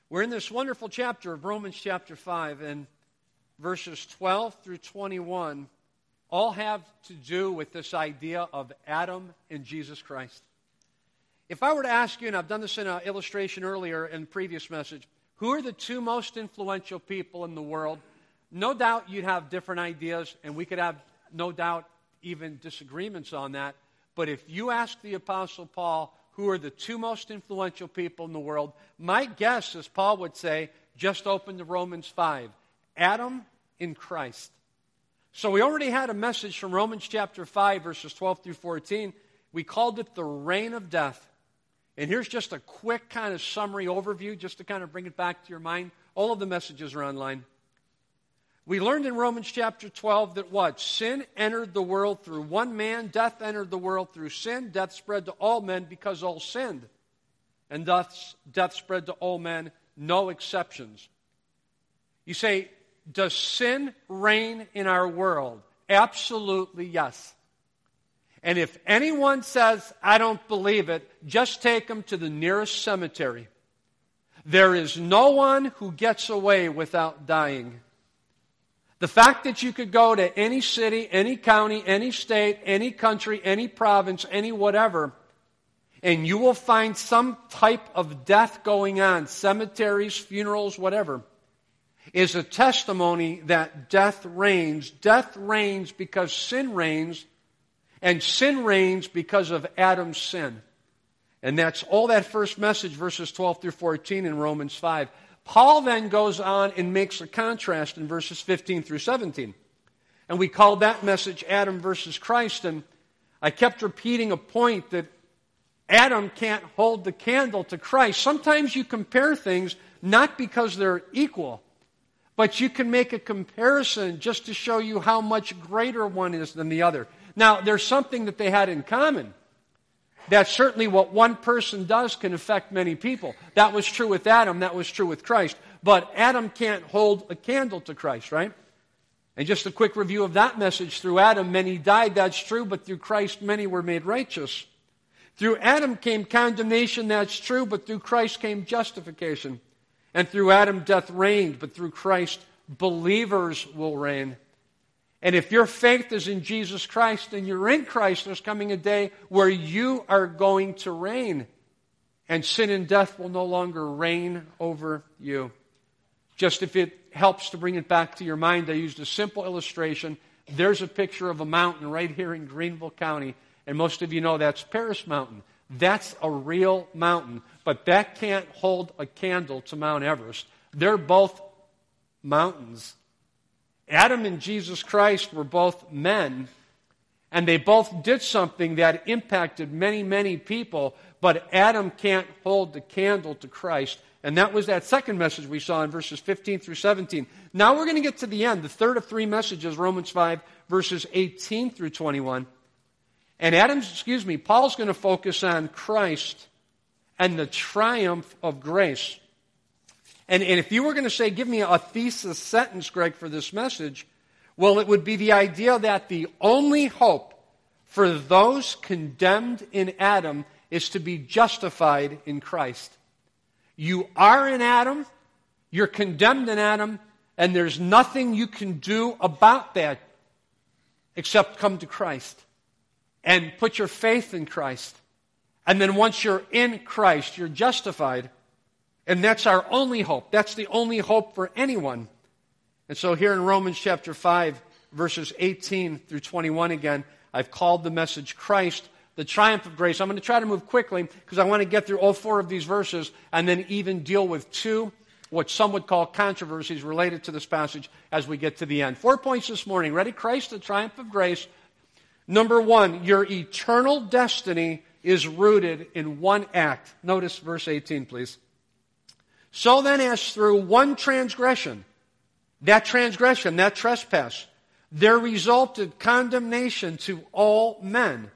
We're in this wonderful chapter of Romans chapter 5, and verses 12 through 21 all have to do with this idea of Adam and Jesus Christ. If I were to ask you, and I've done this in an illustration earlier in the previous message, who are the two most influential people in the world? No doubt you'd have different ideas, and we could have, no doubt, even disagreements on that. But if you ask the Apostle Paul, who are the two most influential people in the world, my guess is Paul would say, just open to Romans 5, Adam and Christ. So we already had a message from Romans chapter 5, verses 12 through 14. We called it the reign of death. And here's just a quick kind of summary overview, just to kind of bring it back to your mind. All of the messages are online. We learned in Romans chapter 12 that what? Sin entered the world through one man. Death entered the world through sin. Death spread to all men because all sinned. And death spread to all men, no exceptions. You say, does sin reign in our world? Absolutely yes. And if anyone says, I don't believe it, just take them to the nearest cemetery. There is no one who gets away without dying. The fact that you could go to any city, any county, any state, any country, any province, any whatever, and you will find some type of death going on, cemeteries, funerals, whatever, is a testimony that death reigns. Death reigns because sin reigns, and sin reigns because of Adam's sin. And that's all that first message, verses 12 through 14 in Romans 5. Paul then goes on and makes a contrast in verses 15 through 17. And we called that message Adam versus Christ. And I kept repeating a point that Adam can't hold the candle to Christ. Sometimes you compare things not because they're equal, but you can make a comparison just to show you how much greater one is than the other. Now, there's something that they had in common. That certainly what one person does can affect many people. That was true with Adam. That was true with Christ. But Adam can't hold a candle to Christ, right? And just a quick review of that message. Through Adam, many died. That's true. But through Christ, many were made righteous. Through Adam came condemnation. That's true. But through Christ came justification. And through Adam, death reigned. But through Christ, believers will reign. And if your faith is in Jesus Christ and you're in Christ, there's coming a day where you are going to reign. And sin and death will no longer reign over you. Just if it helps to bring it back to your mind, I used a simple illustration. There's a picture of a mountain right here in Greenville County. And most of you know that's Paris Mountain. That's a real mountain. But that can't hold a candle to Mount Everest. They're both mountains. Adam and Jesus Christ were both men, and they both did something that impacted many, many people, but Adam can't hold the candle to Christ. And that was that second message we saw in verses 15 through 17. Now we're going to get to the end, the third of three messages, Romans 5, verses 18 through 21. And Paul's going to focus on Christ and the triumph of grace. And if you were going to say, give me a thesis sentence, Greg, for this message, well, it would be the idea that the only hope for those condemned in Adam is to be justified in Christ. You are in Adam, you're condemned in Adam, and there's nothing you can do about that except come to Christ and put your faith in Christ. And then once you're in Christ, you're justified. And that's our only hope. That's the only hope for anyone. And so here in Romans chapter 5, verses 18 through 21 again, I've called the message Christ, the triumph of grace. I'm going to try to move quickly because I want to get through all four of these verses and then even deal with two, what some would call controversies related to this passage as we get to the end. 4 points this morning. Ready? Christ, the triumph of grace. Number one, your eternal destiny is rooted in one act. Notice verse 18, please. So then, as through one transgression, that trespass, there resulted condemnation to all men.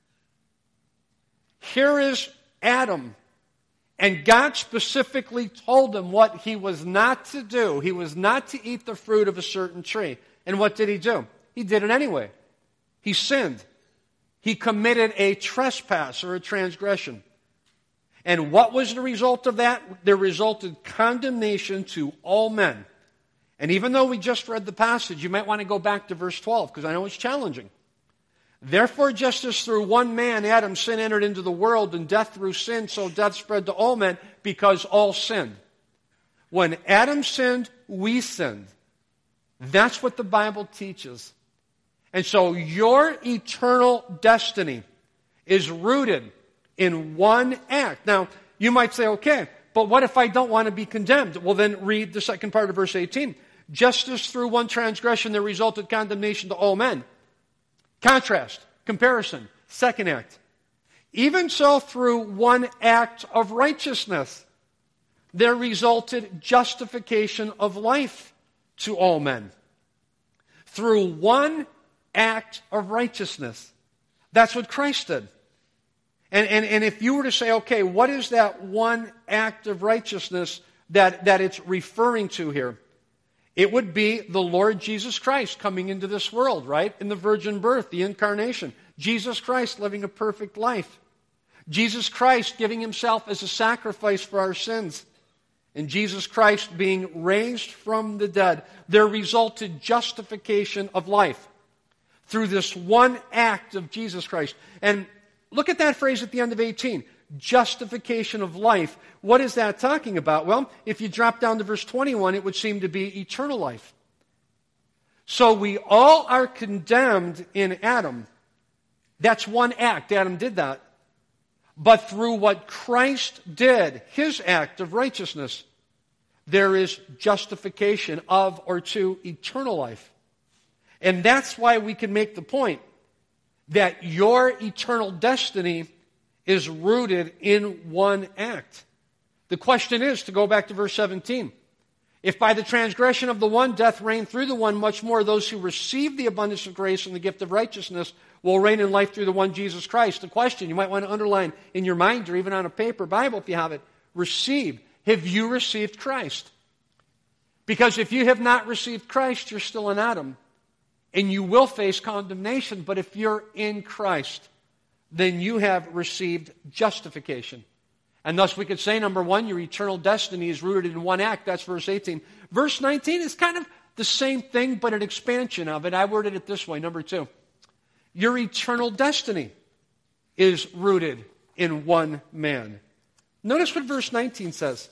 Here is Adam, and God specifically told him what he was not to do. He was not to eat the fruit of a certain tree. And what did he do? He did it anyway. He sinned. He committed a trespass or a transgression. And what was the result of that? There resulted condemnation to all men. And even though we just read the passage, you might want to go back to verse 12, because I know it's challenging. Therefore, just as through one man, Adam, sin entered into the world, and death through sin, so death spread to all men, because all sinned. When Adam sinned, we sinned. That's what the Bible teaches. And so your eternal destiny is rooted in one act. Now, you might say, okay, but what if I don't want to be condemned? Well, then read the second part of verse 18. Just as through one transgression there resulted condemnation to all men. Contrast, comparison, second act. Even so, through one act of righteousness, there resulted justification of life to all men. Through one act of righteousness. That's what Christ did. And if you were to say, okay, what is that one act of righteousness that it's referring to here? It would be the Lord Jesus Christ coming into this world, right? In the virgin birth, the incarnation. Jesus Christ living a perfect life. Jesus Christ giving himself as a sacrifice for our sins. And Jesus Christ being raised from the dead. There resulted justification of life through this one act of Jesus Christ. And look at that phrase at the end of 18. Justification of life. What is that talking about? Well, if you drop down to verse 21, it would seem to be eternal life. So we all are condemned in Adam. That's one act. Adam did that. But through what Christ did, his act of righteousness, there is justification of or to eternal life. And that's why we can make the point that your eternal destiny is rooted in one act. The question is, to go back to verse 17, if by the transgression of the one death reigned through the one, much more those who receive the abundance of grace and the gift of righteousness will reign in life through the one Jesus Christ. The question you might want to underline in your mind or even on a paper Bible if you have it, receive. Have you received Christ? Because if you have not received Christ, you're still in Adam. And you will face condemnation. But if you're in Christ, then you have received justification. And thus we could say, number one, your eternal destiny is rooted in one act. That's verse 18. Verse 19 is kind of the same thing, but an expansion of it. I worded it this way, number two. Your eternal destiny is rooted in one man. Notice what verse 19 says.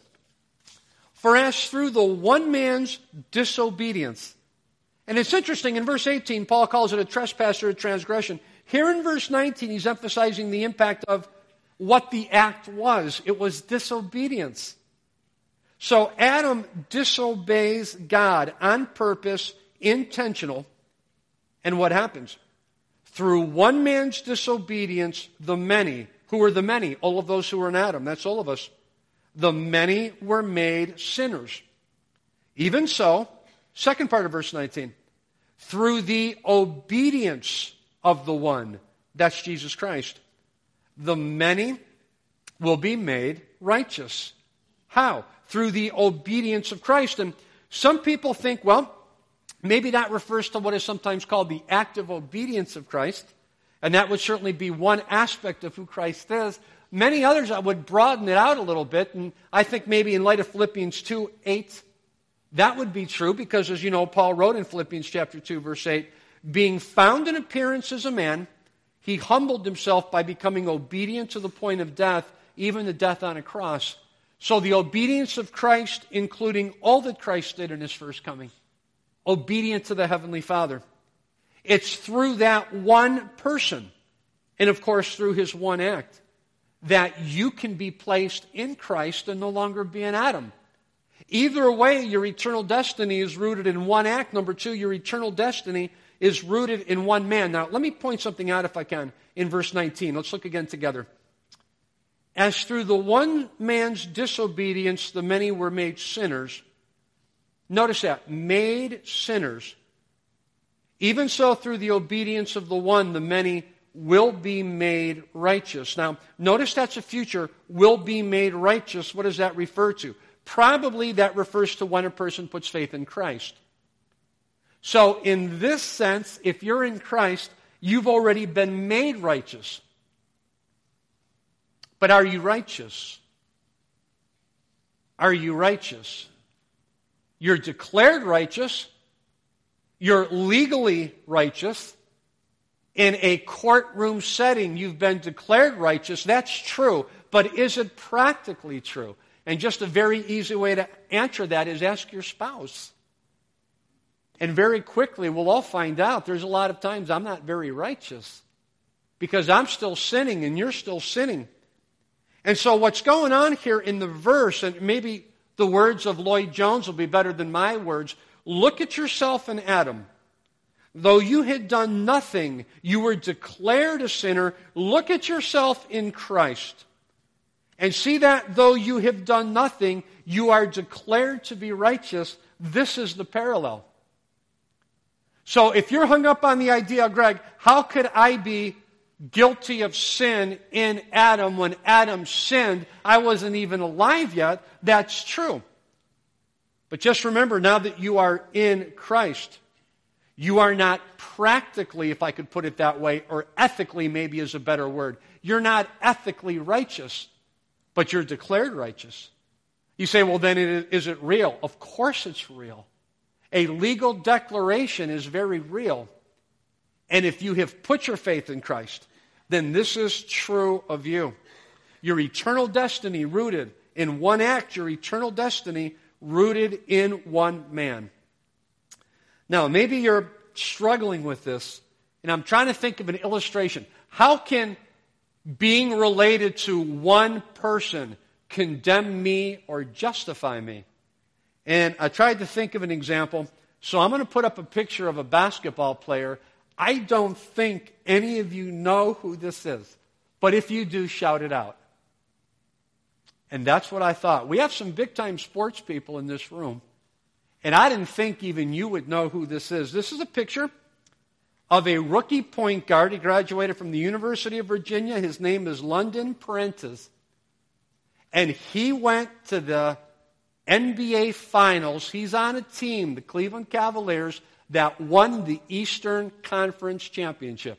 For as through the one man's disobedience. And it's interesting, in verse 18, Paul calls it a trespass or a transgression. Here in verse 19, he's emphasizing the impact of what the act was. It was disobedience. So Adam disobeys God on purpose, intentional. And what happens? Through one man's disobedience, the many. Who are the many? All of those who were in Adam. That's all of us. The many were made sinners. Even so, second part of verse 19. Through the obedience of the one, that's Jesus Christ, the many will be made righteous. How? Through the obedience of Christ. And some people think, well, maybe that refers to what is sometimes called the active obedience of Christ. And that would certainly be one aspect of who Christ is. Many others, I would broaden it out a little bit. And I think maybe in light of Philippians 2:8, that would be true because, as you know, Paul wrote in Philippians chapter 2, verse 8, being found in appearance as a man, he humbled himself by becoming obedient to the point of death, even the death on a cross. So the obedience of Christ, including all that Christ did in his first coming, obedient to the Heavenly Father. It's through that one person, and of course through his one act, that you can be placed in Christ and no longer be an Adam. Either way, your eternal destiny is rooted in one act. Number two, your eternal destiny is rooted in one man. Now, let me point something out if I can in verse 19. Let's look again together. As through the one man's disobedience, the many were made sinners. Notice that, made sinners. Even so, through the obedience of the one, the many will be made righteous. Now, notice that's a future, will be made righteous. What does that refer to? Probably that refers to when a person puts faith in Christ. So, in this sense, if you're in Christ, you've already been made righteous. But are you righteous? are you righteous? You're declared righteous. You're legally righteous. In a courtroom setting, you've been declared righteous. That's true. But is it practically true? And just a very easy way to answer that is ask your spouse. And very quickly, we'll all find out there's a lot of times I'm not very righteous because I'm still sinning and you're still sinning. And so what's going on here in the verse, and maybe the words of Lloyd Jones will be better than my words, look at yourself in Adam. Though you had done nothing, you were declared a sinner. Look at yourself in Christ. And see that though you have done nothing, you are declared to be righteous. This is the parallel. So if you're hung up on the idea, Greg, how could I be guilty of sin in Adam when Adam sinned? I wasn't even alive yet. That's true. But just remember, now that you are in Christ, you are not practically, if I could put it that way, or ethically maybe is a better word. You're not ethically righteous, but you're declared righteous. You say, well, then is it real? Of course it's real. A legal declaration is very real. And if you have put your faith in Christ, then this is true of you. Your eternal destiny rooted in one act, your eternal destiny rooted in one man. Now, maybe you're struggling with this, and I'm trying to think of an illustration. How can being related to one person condemn me or justify me? And I tried to think of an example, so I'm going to put up a picture of a basketball player. I don't think any of you know who this is, but if you do, shout it out. And that's what I thought. We have some big-time sports people in this room, and I didn't think even you would know who this is. This is a picture of a rookie point guard. He graduated from the University of Virginia. His name is London Prentice. And he went to the NBA Finals. He's on a team, the Cleveland Cavaliers, that won the Eastern Conference Championship.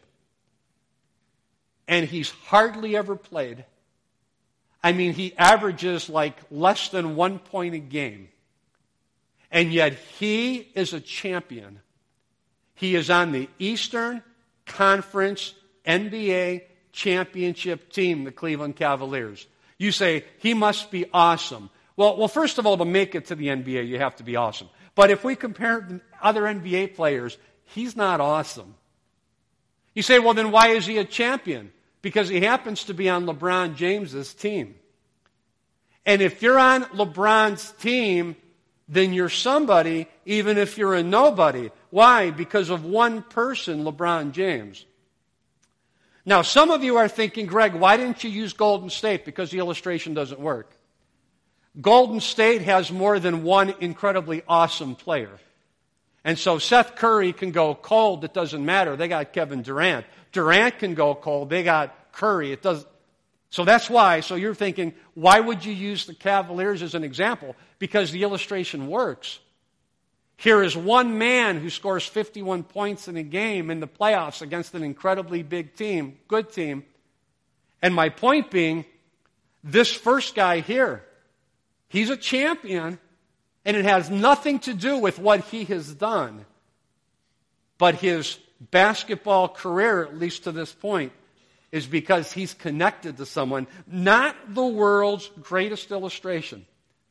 And he's hardly ever played. I mean, he averages like less than 1 point a game. And yet he is a champion. He is on the Eastern Conference NBA Championship team, the Cleveland Cavaliers. You say, he must be awesome. Well, first of all, to make it to the NBA, you have to be awesome. But if we compare other NBA players, he's not awesome. You say, well, then why is he a champion? Because he happens to be on LeBron James's team. And if you're on LeBron's team, then you're somebody, even if you're a nobody. Why? Because of one person, LeBron James. Now, some of you are thinking, Greg, why didn't you use Golden State? Because the illustration doesn't work. Golden State has more than one incredibly awesome player. And so Seth Curry can go cold, it doesn't matter. They got Kevin Durant. Durant can go cold, they got Curry. It doesn't. So that's why. So you're thinking, why would you use the Cavaliers as an example? Because the illustration works. Here is one man who scores 51 points in a game in the playoffs against an incredibly big team, good team. And my point being, this first guy here, he's a champion, and it has nothing to do with what he has done. But his basketball career, at least to this point, is because he's connected to someone, not the world's greatest illustration.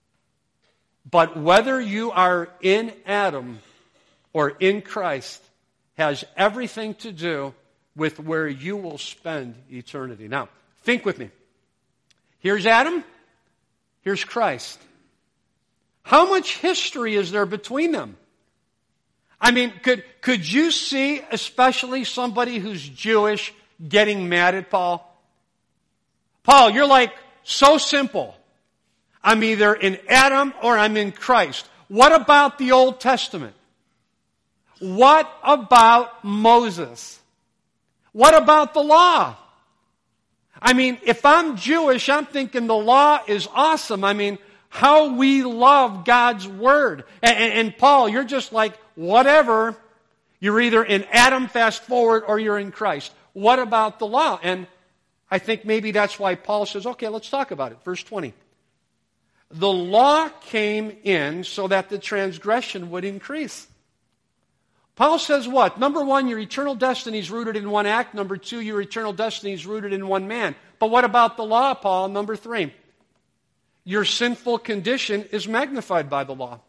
But whether you are in Adam or in Christ has everything to do with where you will spend eternity. Now, think with me. Here's Adam. Here's Christ. How much history is there between them? I mean, could you see, especially somebody who's Jewish, getting mad at Paul? Paul, you're like so simple. I'm either in Adam or I'm in Christ. What about the Old Testament? What about Moses? What about the law? I mean, if I'm Jewish, I'm thinking the law is awesome. I mean, how we love God's Word. And Paul, you're just like, whatever. You're either in Adam, fast forward, or you're in Christ. What about the law? And I think maybe that's why Paul says, okay, let's talk about it. Verse 20. The law came in so that the transgression would increase. Paul says what? Number one, your eternal destiny is rooted in one act. Number two, your eternal destiny is rooted in one man. But what about the law, Paul? Number three, your sinful condition is magnified by the law.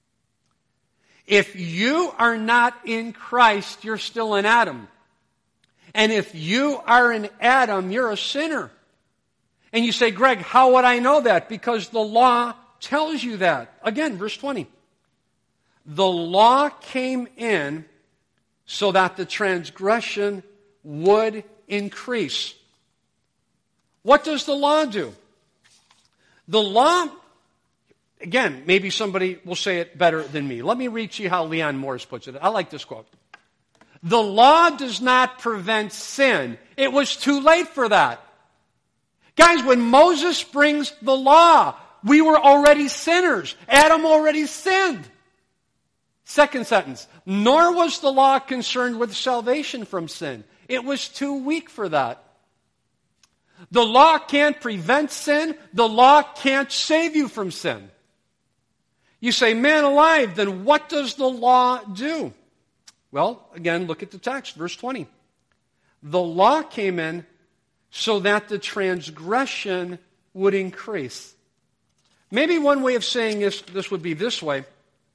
If you are not in Christ, you're still in Adam. And if you are in Adam, you're a sinner. And you say, Greg, how would I know that? Because the law tells you that. Again, verse 20. The law came in so that the transgression would increase. What does the law do? The law, again, maybe somebody will say it better than me. Let me read to you how Leon Morris puts it. I like this quote. The law does not prevent sin. It was too late for that. Guys, when Moses brings the law, we were already sinners. Adam already sinned. Second sentence, nor was the law concerned with salvation from sin. It was too weak for that. The law can't prevent sin. The law can't save you from sin. You say, man alive, then what does the law do? Well, again, look at the text, verse 20. The law came in so that the transgression would increase. Maybe one way of saying this would be this way.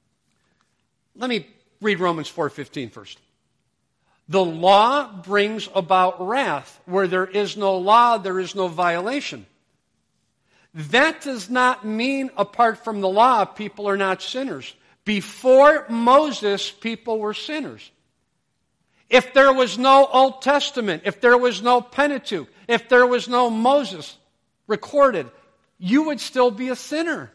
Let me read Romans 4:15 first. The law brings about wrath. Where there is no law, there is no violation. That does not mean apart from the law, people are not sinners. Before Moses, people were sinners. If there was no Old Testament, if there was no Pentateuch, if there was no Moses recorded, you would still be a sinner.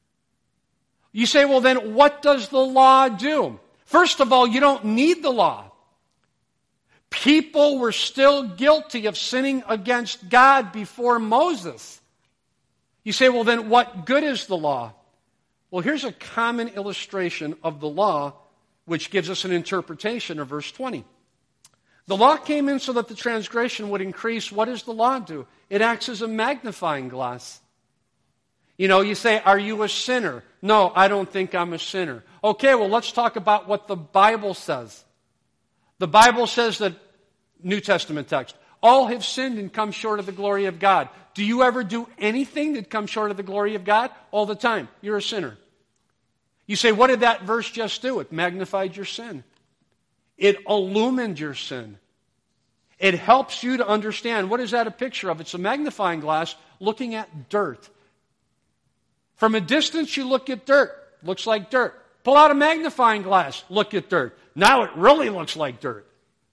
You say, well then, what does the law do? First of all, you don't need the law. People were still guilty of sinning against God before Moses. You say, well then, what good is the law? Well, here's a common illustration of the law, which gives us an interpretation of verse 20. The law came in so that the transgression would increase. What does the law do? It acts as a magnifying glass. You know, you say, are you a sinner? No, I don't think I'm a sinner. Okay, well, let's talk about what the Bible says. The Bible says that, New Testament text, all have sinned and come short of the glory of God. Do you ever do anything that comes short of the glory of God? All the time. You're a sinner. You say, what did that verse just do? It magnified your sin. It illumined your sin. It helps you to understand. What is that a picture of? It's a magnifying glass looking at dirt. From a distance, you look at dirt. Looks like dirt. Pull out a magnifying glass. Look at dirt. Now it really looks like dirt.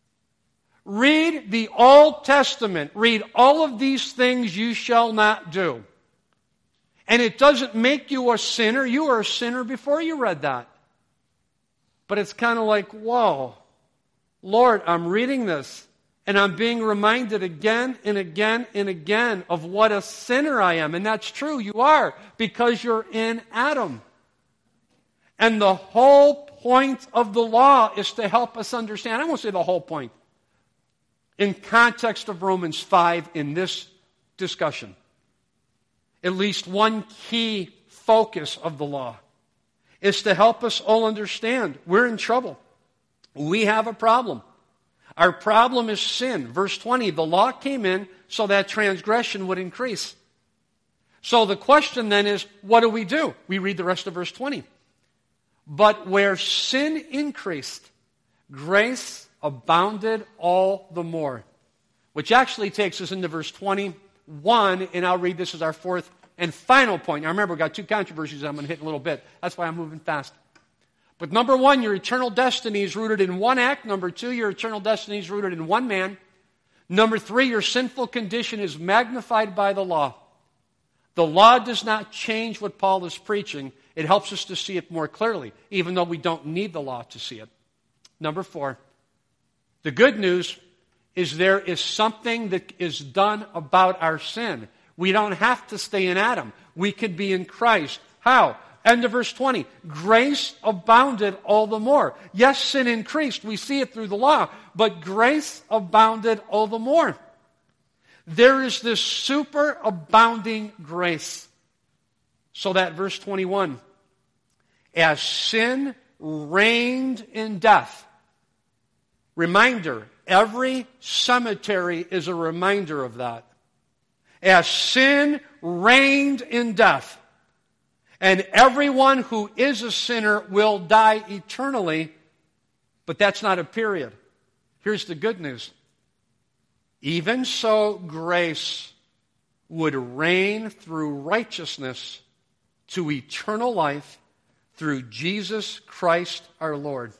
Read the Old Testament. Read all of these things you shall not do. And it doesn't make you a sinner. You were a sinner before you read that. But it's kind of like, whoa, Lord, I'm reading this, and I'm being reminded again and again and again of what a sinner I am. And that's true, you are, because you're in Adam. And the whole point of the law is to help us understand. I won't say the whole point. In context of Romans 5 in this discussion, at least one key focus of the law is to help us all understand we're in trouble. We have a problem. Our problem is sin. Verse 20, the law came in so that transgression would increase. So the question then is, what do? We read the rest of verse 20. But where sin increased, grace abounded all the more. Which actually takes us into verse 21, and I'll read this as our fourth and final point. Now remember, we've got two controversies I'm going to hit in a little bit. That's why I'm moving fast. But number one, your eternal destiny is rooted in one act. Number two, your eternal destiny is rooted in one man. Number three, your sinful condition is magnified by the law. The law does not change what Paul is preaching. It helps us to see it more clearly, even though we don't need the law to see it. Number four, the good news is there is something that is done about our sin. We don't have to stay in Adam. We could be in Christ. How? End of verse 20. Grace abounded all the more. Yes, sin increased. We see it through the law. But grace abounded all the more. There is this superabounding grace. So that verse 21, as sin reigned in death. Reminder, every cemetery is a reminder of that. As sin reigned in death, and everyone who is a sinner will die eternally, but that's not a period. Here's the good news. Even so, grace would reign through righteousness to eternal life through Jesus Christ our Lord.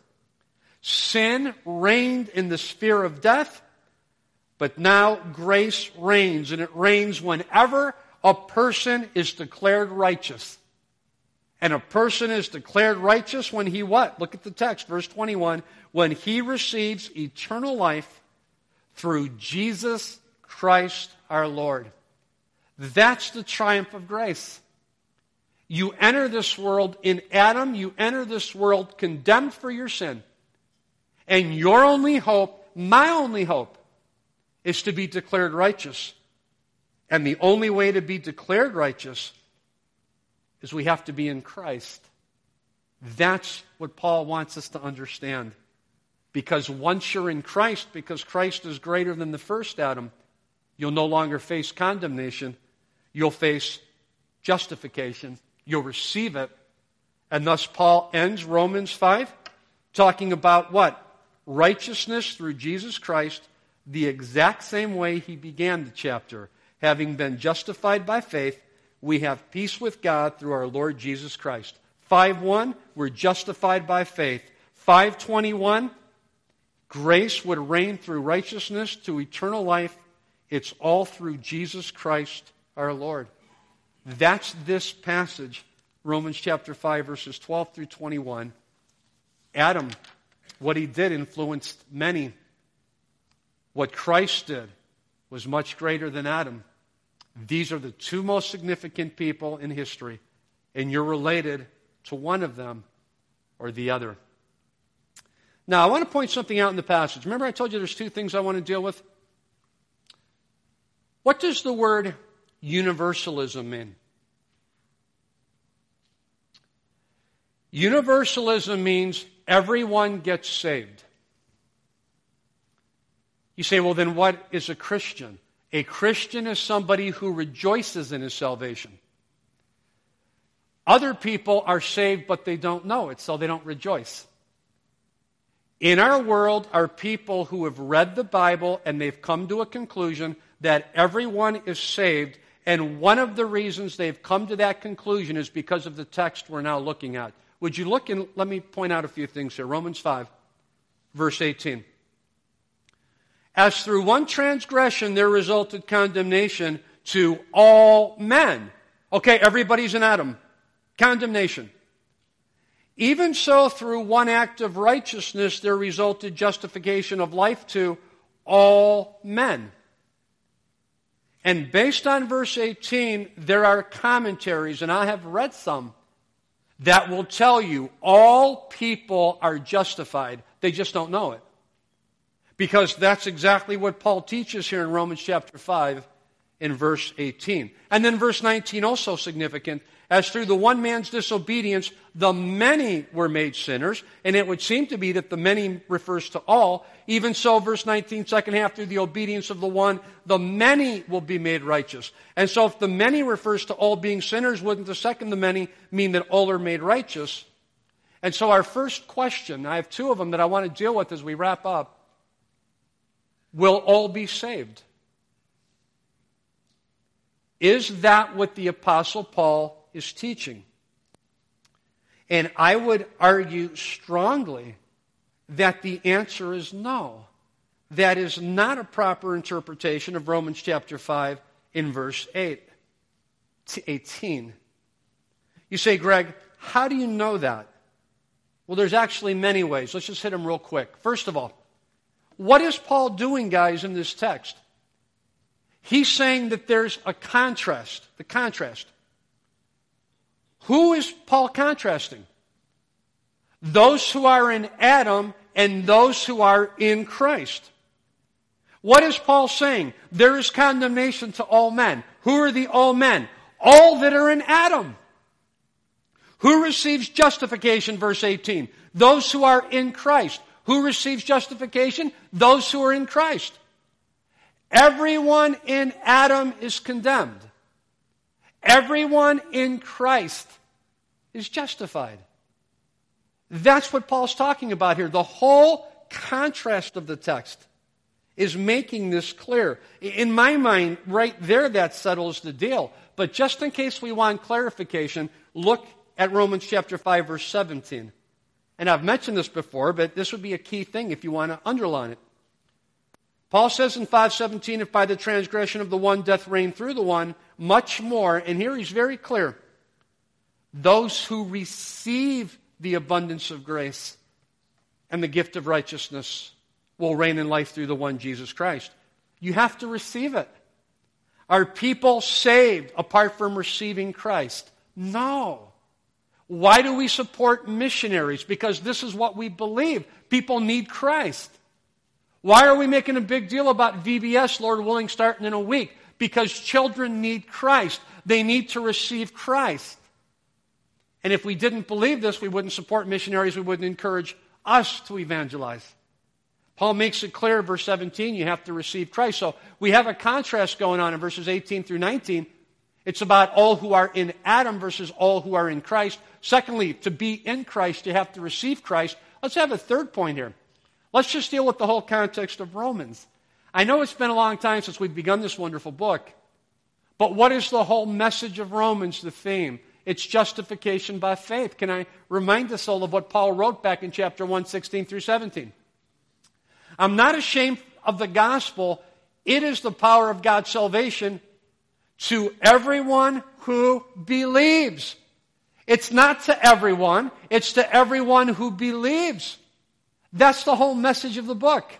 Sin reigned in the sphere of death, but now grace reigns, and it reigns whenever a person is declared righteous. And a person is declared righteous when he what? Look at the text, verse 21. When he receives eternal life through Jesus Christ our Lord. That's the triumph of grace. You enter this world in Adam, you enter this world condemned for your sin. And your only hope, my only hope, is to be declared righteous. And the only way to be declared righteous is we have to be in Christ. That's what Paul wants us to understand. Because once you're in Christ, because Christ is greater than the first Adam, you'll no longer face condemnation. You'll face justification. You'll receive it. And thus Paul ends Romans 5 talking about what? Righteousness through Jesus Christ, the exact same way he began the chapter. Having been justified by faith, we have peace with God through our Lord Jesus Christ. 5:1, we're justified by faith. 5:21, grace would reign through righteousness to eternal life. It's all through Jesus Christ our Lord. That's this passage, Romans chapter 5, verses 12 through 21. Adam, what he did influenced many. What Christ did was much greater than Adam. These are the two most significant people in history, and you're related to one of them or the other. Now, I want to point something out in the passage. Remember I told you there's two things I want to deal with? What does the word universalism mean? Universalism means everyone gets saved. You say, well, then what is a Christian? A Christian is somebody who rejoices in his salvation. Other people are saved, but they don't know it, so they don't rejoice. In our world are people who have read the Bible and they've come to a conclusion that everyone is saved, and one of the reasons they've come to that conclusion is because of the text we're now looking at. Would you look and let me point out a few things here. Romans 5, verse 18. As through one transgression there resulted condemnation to all men. Okay, everybody's in Adam. Condemnation. Even so, through one act of righteousness there resulted justification of life to all men. And based on verse 18, there are commentaries, and I have read some, that will tell you all people are justified. They just don't know it. Because that's exactly what Paul teaches here in Romans chapter 5 in verse 18. And then verse 19 also significant. As through the one man's disobedience, the many were made sinners. And it would seem to be that the many refers to all. Even so, verse 19, second half, through the obedience of the one, the many will be made righteous. And so if the many refers to all being sinners, wouldn't the second the many mean that all are made righteous? And so our first question, I have two of them that I want to deal with as we wrap up. Will all be saved? Is that what the Apostle Paul is teaching? And I would argue strongly that the answer is no. That is not a proper interpretation of Romans chapter 5 in verse 18. You say, Greg, how do you know that? Well, there's actually many ways. Let's just hit them real quick. First of all, what is Paul doing, guys, in this text? He's saying that there's a contrast. The contrast. Who is Paul contrasting? Those who are in Adam and those who are in Christ. What is Paul saying? There is condemnation to all men. Who are the all men? All that are in Adam. Who receives justification? Verse 18. Those who are in Christ. Who receives justification? Those who are in Christ. Everyone in Adam is condemned. Everyone in Christ is justified. That's what Paul's talking about here. The whole contrast of the text is making this clear. In my mind, right there, that settles the deal. But just in case we want clarification, look at Romans chapter 5, verse 17. And I've mentioned this before, but this would be a key thing if you want to underline it. Paul says in 5:17, if by the transgression of the one death reigned through the one, much more, and here he's very clear, those who receive the abundance of grace and the gift of righteousness will reign in life through the one Jesus Christ. You have to receive it. Are people saved apart from receiving Christ? No. Why do we support missionaries? Because this is what we believe. People need Christ. Why are we making a big deal about VBS, Lord willing, starting in a week? Because children need Christ. They need to receive Christ. And if we didn't believe this, we wouldn't support missionaries. We wouldn't encourage us to evangelize. Paul makes it clear, verse 17, you have to receive Christ. So we have a contrast going on in verses 18 through 19. It's about all who are in Adam versus all who are in Christ. Secondly, to be in Christ, you have to receive Christ. Let's have a third point here. Let's just deal with the whole context of Romans. I know it's been a long time since we've begun this wonderful book, but what is the whole message of Romans, the theme? It's justification by faith. Can I remind us all of what Paul wrote back in chapter 1, 16 through 17? I'm not ashamed of the gospel. It is the power of God's salvation to everyone who believes. It's not to everyone. It's to everyone who believes. That's the whole message of the book.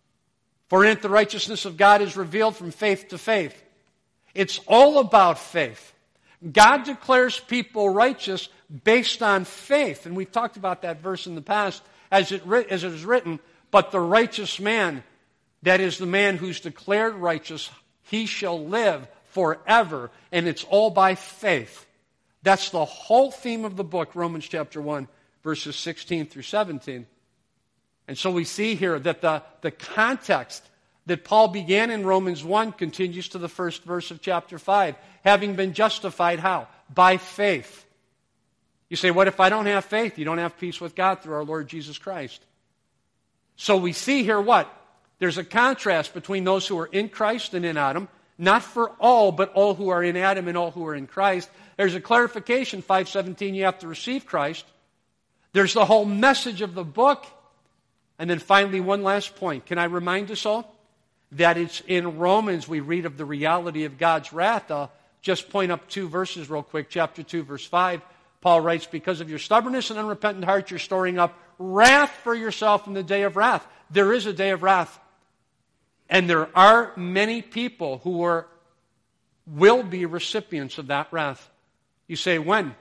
For in it the righteousness of God is revealed from faith to faith. It's all about faith. God declares people righteous based on faith. And we've talked about that verse in the past as it is written, but the righteous man, that is the man who's declared righteous, he shall live forever. And it's all by faith. That's the whole theme of the book, Romans chapter 1, verses 16 through 17. And so we see here that the context that Paul began in Romans 1 continues to the first verse of chapter 5. Having been justified, how? By faith. You say, what if I don't have faith? You don't have peace with God through our Lord Jesus Christ. So we see here what? There's a contrast between those who are in Christ and in Adam. Not for all, but all who are in Adam and all who are in Christ. There's a clarification, 5:17, you have to receive Christ. There's the whole message of the book. And then finally, one last point. Can I remind us all that it's in Romans we read of the reality of God's wrath? I'll just point up 2 verses real quick. Chapter 2, verse 5. Paul writes, because of your stubbornness and unrepentant heart, you're storing up wrath for yourself in the day of wrath. There is a day of wrath. And there are many people who will be recipients of that wrath. You say, when?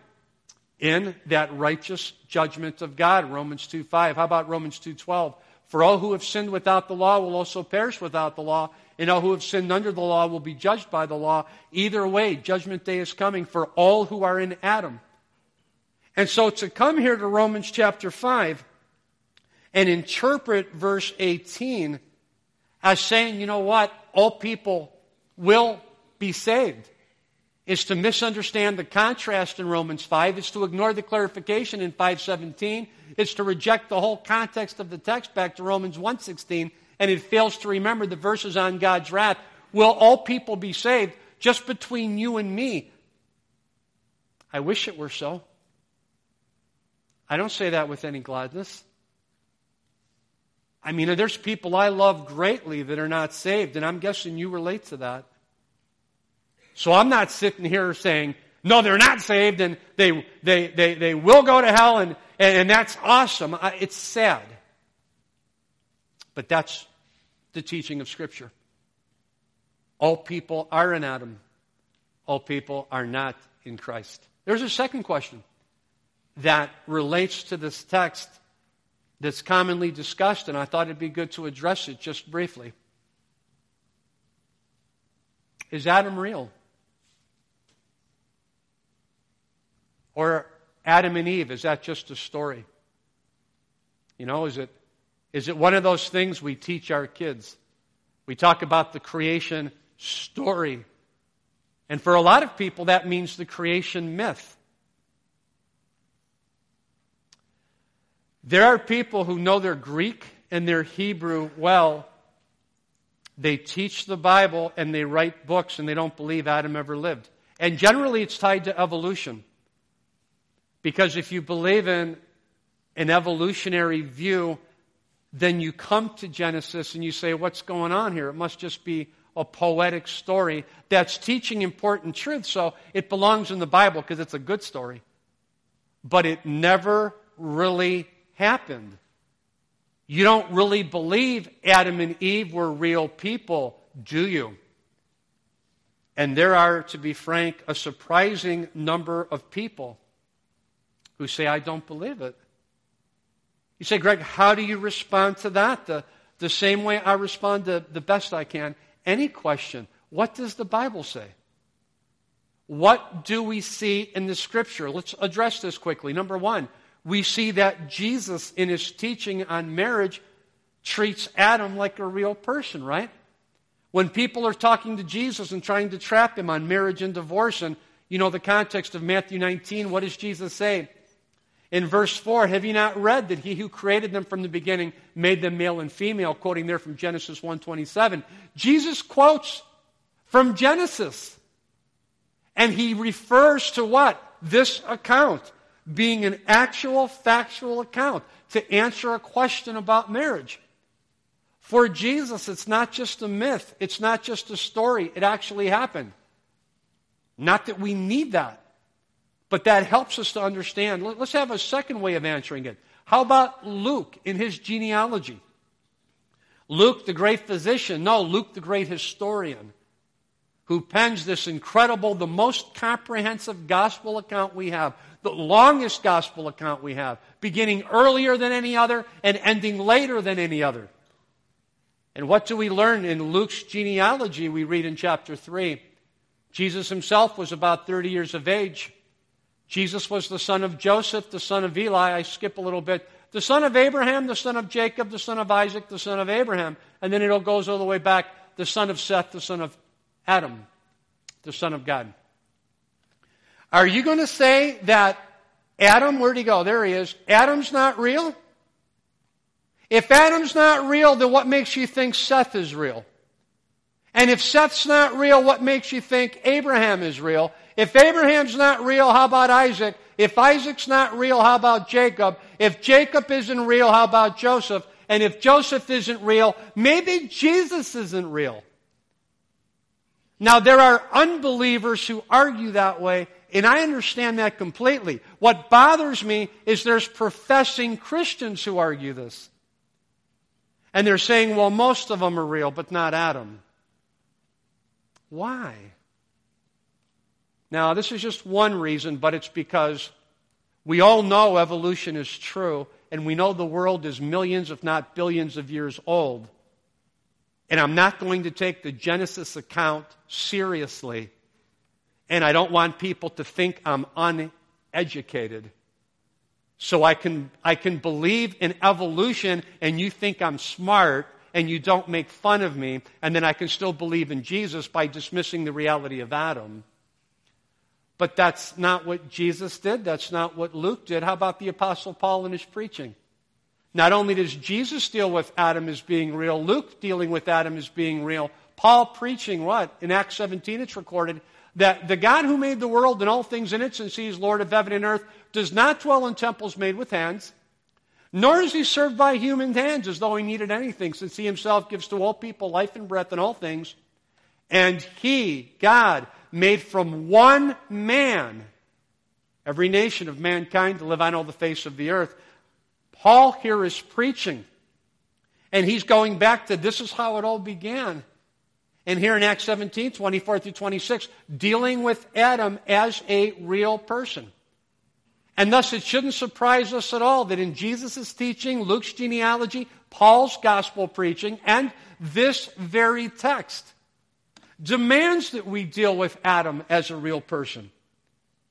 In that righteous judgment of God, Romans 2:5. How about Romans 2:12? For all who have sinned without the law will also perish without the law, and all who have sinned under the law will be judged by the law. Either way, judgment day is coming for all who are in Adam. And so to come here to Romans chapter 5 and interpret verse 18 as saying, you know what, all people will be saved, is to misunderstand the contrast in Romans 5. It's to ignore the clarification in 5:17. It's to reject the whole context of the text back to Romans 1:16. And it fails to remember the verses on God's wrath. Will all people be saved? Just between you and me. I wish it were so. I don't say that with any gladness. I mean, there's people I love greatly that are not saved, and I'm guessing you relate to that. So I'm not sitting here saying, no, they're not saved, and they will go to hell, and that's awesome. It's sad. But that's the teaching of Scripture. All people are in Adam. All people are not in Christ. There's a second question that relates to this text that's commonly discussed, and I thought it'd be good to address it just briefly. Is Adam real? Or Adam and Eve, is that just a story? You know, is it one of those things we teach our kids? We talk about the creation story. And for a lot of people, that means the creation myth. There are people who know their Greek and their Hebrew well. They teach the Bible and they write books and they don't believe Adam ever lived. And generally it's tied to evolution. Because if you believe in an evolutionary view, then you come to Genesis and you say, what's going on here? It must just be a poetic story that's teaching important truths. So it belongs in the Bible because it's a good story. But it never really happened. You don't really believe Adam and Eve were real people, do you? And there are, to be frank, a surprising number of people who say, I don't believe it. You say, Greg, how do you respond to that? The same way I respond to the best I can. Any question, what does the Bible say? What do we see in the Scripture? Let's address this quickly. Number one, we see that Jesus, in his teaching on marriage, treats Adam like a real person, right? When people are talking to Jesus and trying to trap him on marriage and divorce, and you know the context of Matthew 19, what does Jesus say? In verse 4, have you not read that he who created them from the beginning made them male and female, quoting there from Genesis 1:27. Jesus quotes from Genesis. And he refers to what? This account being an actual factual account to answer a question about marriage. For Jesus, it's not just a myth. It's not just a story. It actually happened. Not that we need that. But that helps us to understand. Let's have a second way of answering it. How about Luke in his genealogy? Luke, the great physician. No, Luke, the great historian, who pens this incredible, the most comprehensive gospel account we have, the longest gospel account we have, beginning earlier than any other and ending later than any other. And what do we learn in Luke's genealogy? We read in chapter 3. Jesus himself was about 30 years of age. Jesus was the son of Joseph, the son of Eli. I skip a little bit. The son of Abraham, the son of Jacob, the son of Isaac, the son of Abraham. And then it goes all the way back. The son of Seth, the son of Adam, the son of God. Are you going to say that Adam, where'd he go? There he is. Adam's not real? If Adam's not real, then what makes you think Seth is real? And if Seth's not real, what makes you think Abraham is real? If Abraham's not real, how about Isaac? If Isaac's not real, how about Jacob? If Jacob isn't real, how about Joseph? And if Joseph isn't real, maybe Jesus isn't real. Now, there are unbelievers who argue that way, and I understand that completely. What bothers me is there's professing Christians who argue this. And they're saying, well, most of them are real, but not Adam. Why? Now, this is just one reason, but it's because we all know evolution is true, and we know the world is millions, if not billions of years old. And I'm not going to take the Genesis account seriously, and I don't want people to think I'm uneducated. So I can believe in evolution, and you think I'm smart, and you don't make fun of me, and then I can still believe in Jesus by dismissing the reality of Adam. But that's not what Jesus did. That's not what Luke did. How about the Apostle Paul in his preaching? Not only does Jesus deal with Adam as being real, Luke dealing with Adam as being real. Paul preaching what? In Acts 17 it's recorded that the God who made the world and all things in it, since he is Lord of heaven and earth, does not dwell in temples made with hands, nor is he served by human hands as though he needed anything, since he himself gives to all people life and breath and all things. And he, God, made from one man every nation of mankind to live on all the face of the earth. Paul here is preaching, and he's going back to this is how it all began. And here in Acts 17, 24 through 26, dealing with Adam as a real person. And thus it shouldn't surprise us at all that in Jesus' teaching, Luke's genealogy, Paul's gospel preaching, and this very text demands that we deal with Adam as a real person.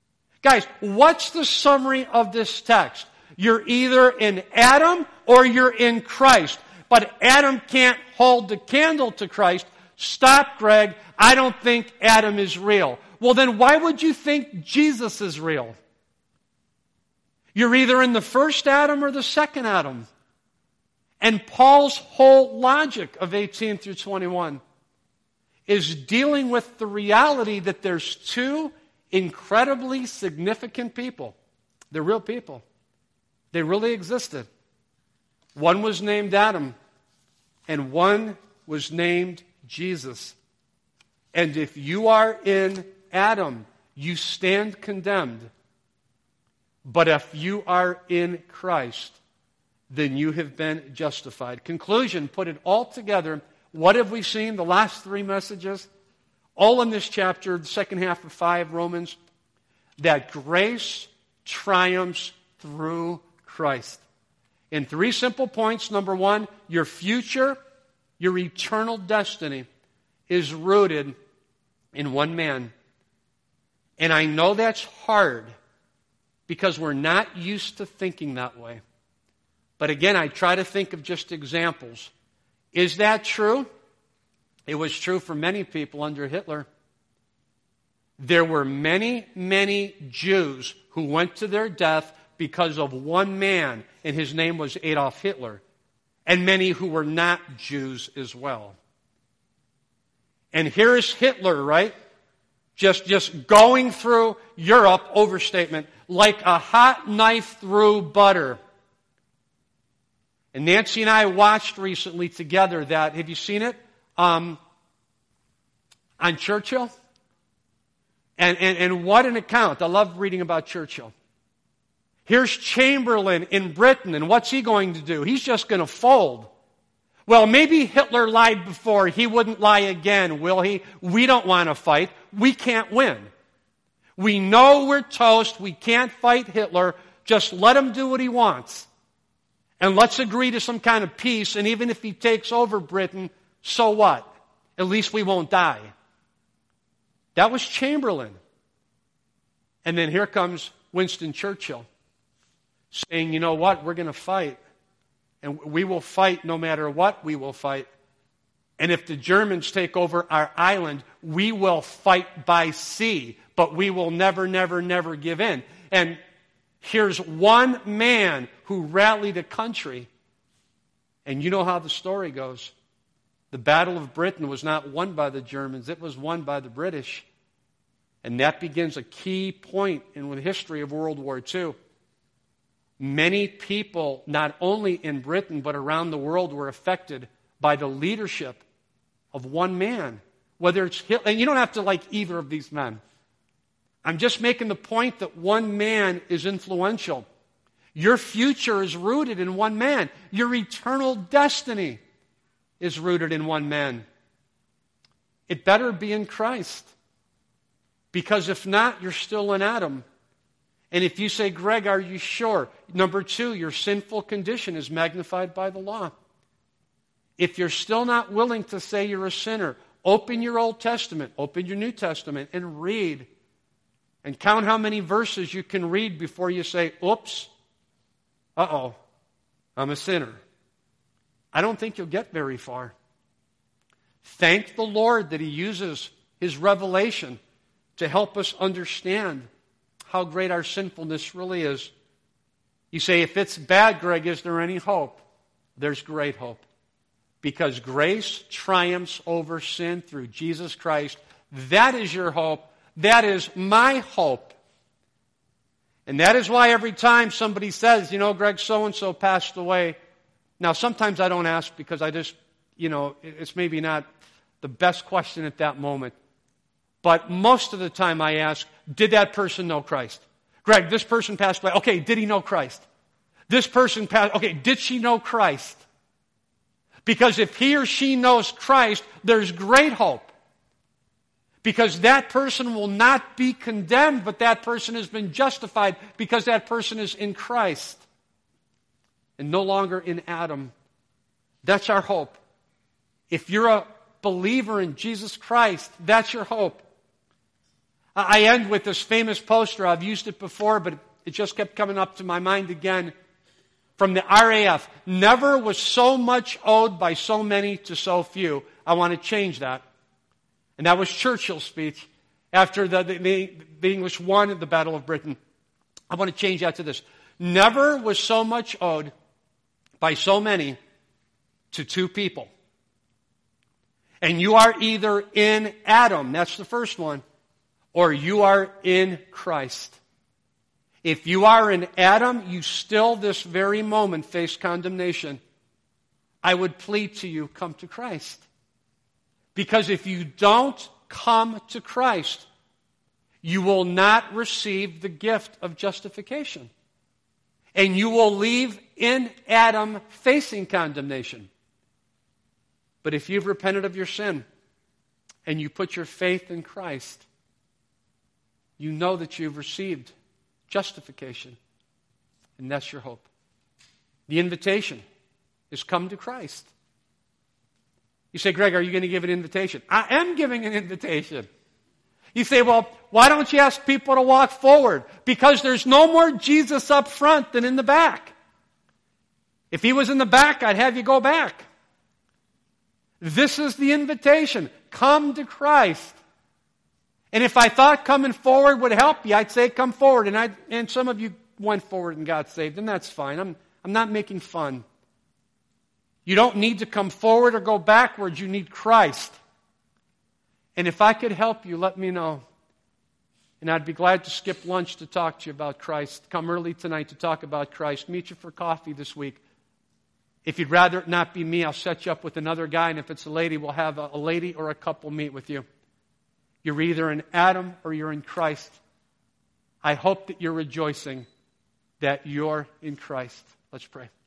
Guys, what's the summary of this text? You're either in Adam or you're in Christ. But Adam can't hold the candle to Christ. Stop, Greg. I don't think Adam is real. Well, then why would you think Jesus is real? You're either in the first Adam or the second Adam. And Paul's whole logic of 18 through 21 is dealing with the reality that there's two incredibly significant people. They're real people. They really existed. One was named Adam, and one was named Jesus. And if you are in Adam, you stand condemned. But if you are in Christ, then you have been justified. Conclusion, put it all together. What have we seen? The last three messages, all in this chapter, the second half of 5, Romans, that grace triumphs through Christ. In 3 simple points. Number 1, your future, your eternal destiny is rooted in one man. And I know that's hard because we're not used to thinking that way. But again, I try to think of just examples. Is that true? It was true for many people under Hitler. There were many, many Jews who went to their death because of one man, and his name was Adolf Hitler, and many who were not Jews as well. And here is Hitler, right? Just going through Europe, overstatement, like a hot knife through butter. And Nancy and I watched recently together that, have you seen it? On Churchill. And what an account. I love reading about Churchill. Here's Chamberlain in Britain, and what's he going to do? He's just going to fold. Well, maybe Hitler lied before. He wouldn't lie again, will he? We don't want to fight. We can't win. We know we're toast. We can't fight Hitler. Just let him do what he wants. And let's agree to some kind of peace, and even if he takes over Britain, so what? At least we won't die. That was Chamberlain. And then here comes Winston Churchill saying, you know what, we're going to fight. And we will fight no matter what, we will fight. And if the Germans take over our island, we will fight by sea. But we will never, never, never give in. And here's one man who rallied a country. And you know how the story goes. The Battle of Britain was not won by the Germans. It was won by the British. And that begins a key point in the history of World War II. Many people, not only in Britain, but around the world, were affected by the leadership of one man. Whether it's Hitler, and you don't have to like either of these men. I'm just making the point that one man is influential. Your future is rooted in one man. Your eternal destiny is rooted in one man. It better be in Christ. Because if not, you're still in Adam. And if you say, Greg, are you sure? Number 2, your sinful condition is magnified by the law. If you're still not willing to say you're a sinner, open your Old Testament, open your New Testament, and read. And count how many verses you can read before you say, oops, I'm a sinner. I don't think you'll get very far. Thank the Lord that He uses His revelation to help us understand how great our sinfulness really is. You say, if it's bad, Greg, is there any hope? There's great hope. Because grace triumphs over sin through Jesus Christ. That is your hope. That is my hope. And that is why every time somebody says, you know, Greg, so-and-so passed away. Now, sometimes I don't ask because I just, it's maybe not the best question at that moment. But most of the time I ask, did that person know Christ? Greg, this person passed away. Okay, did he know Christ? This person passed, okay, did she know Christ? Because if he or she knows Christ, there's great hope. Because that person will not be condemned, but that person has been justified because that person is in Christ and no longer in Adam. That's our hope. If you're a believer in Jesus Christ, that's your hope. I end with this famous poster. I've used it before, but it just kept coming up to my mind again. From the RAF, never was so much owed by so many to so few. I want to change that. And that was Churchill's speech after the English won the Battle of Britain. I want to change that to this. Never was so much owed by so many to two people. And you are either in Adam, that's the first one, or you are in Christ. If you are in Adam, you still this very moment face condemnation. I would plead to you, come to Christ. Because if you don't come to Christ, you will not receive the gift of justification. And you will leave in Adam facing condemnation. But if you've repented of your sin and you put your faith in Christ, you know that you've received justification. And that's your hope. The invitation is come to Christ. You say, Greg, are you going to give an invitation? I am giving an invitation. You say, well, why don't you ask people to walk forward? Because there's no more Jesus up front than in the back. If he was in the back, I'd have you go back. This is the invitation. Come to Christ. And if I thought coming forward would help you, I'd say come forward. And some of you went forward and got saved, and that's fine. I'm not making fun. You don't need to come forward or go backwards. You need Christ. And if I could help you, let me know. And I'd be glad to skip lunch to talk to you about Christ. Come early tonight to talk about Christ. Meet you for coffee this week. If you'd rather it not be me, I'll set you up with another guy. And if it's a lady, we'll have a lady or a couple meet with you. You're either in Adam or you're in Christ. I hope that you're rejoicing that you're in Christ. Let's pray.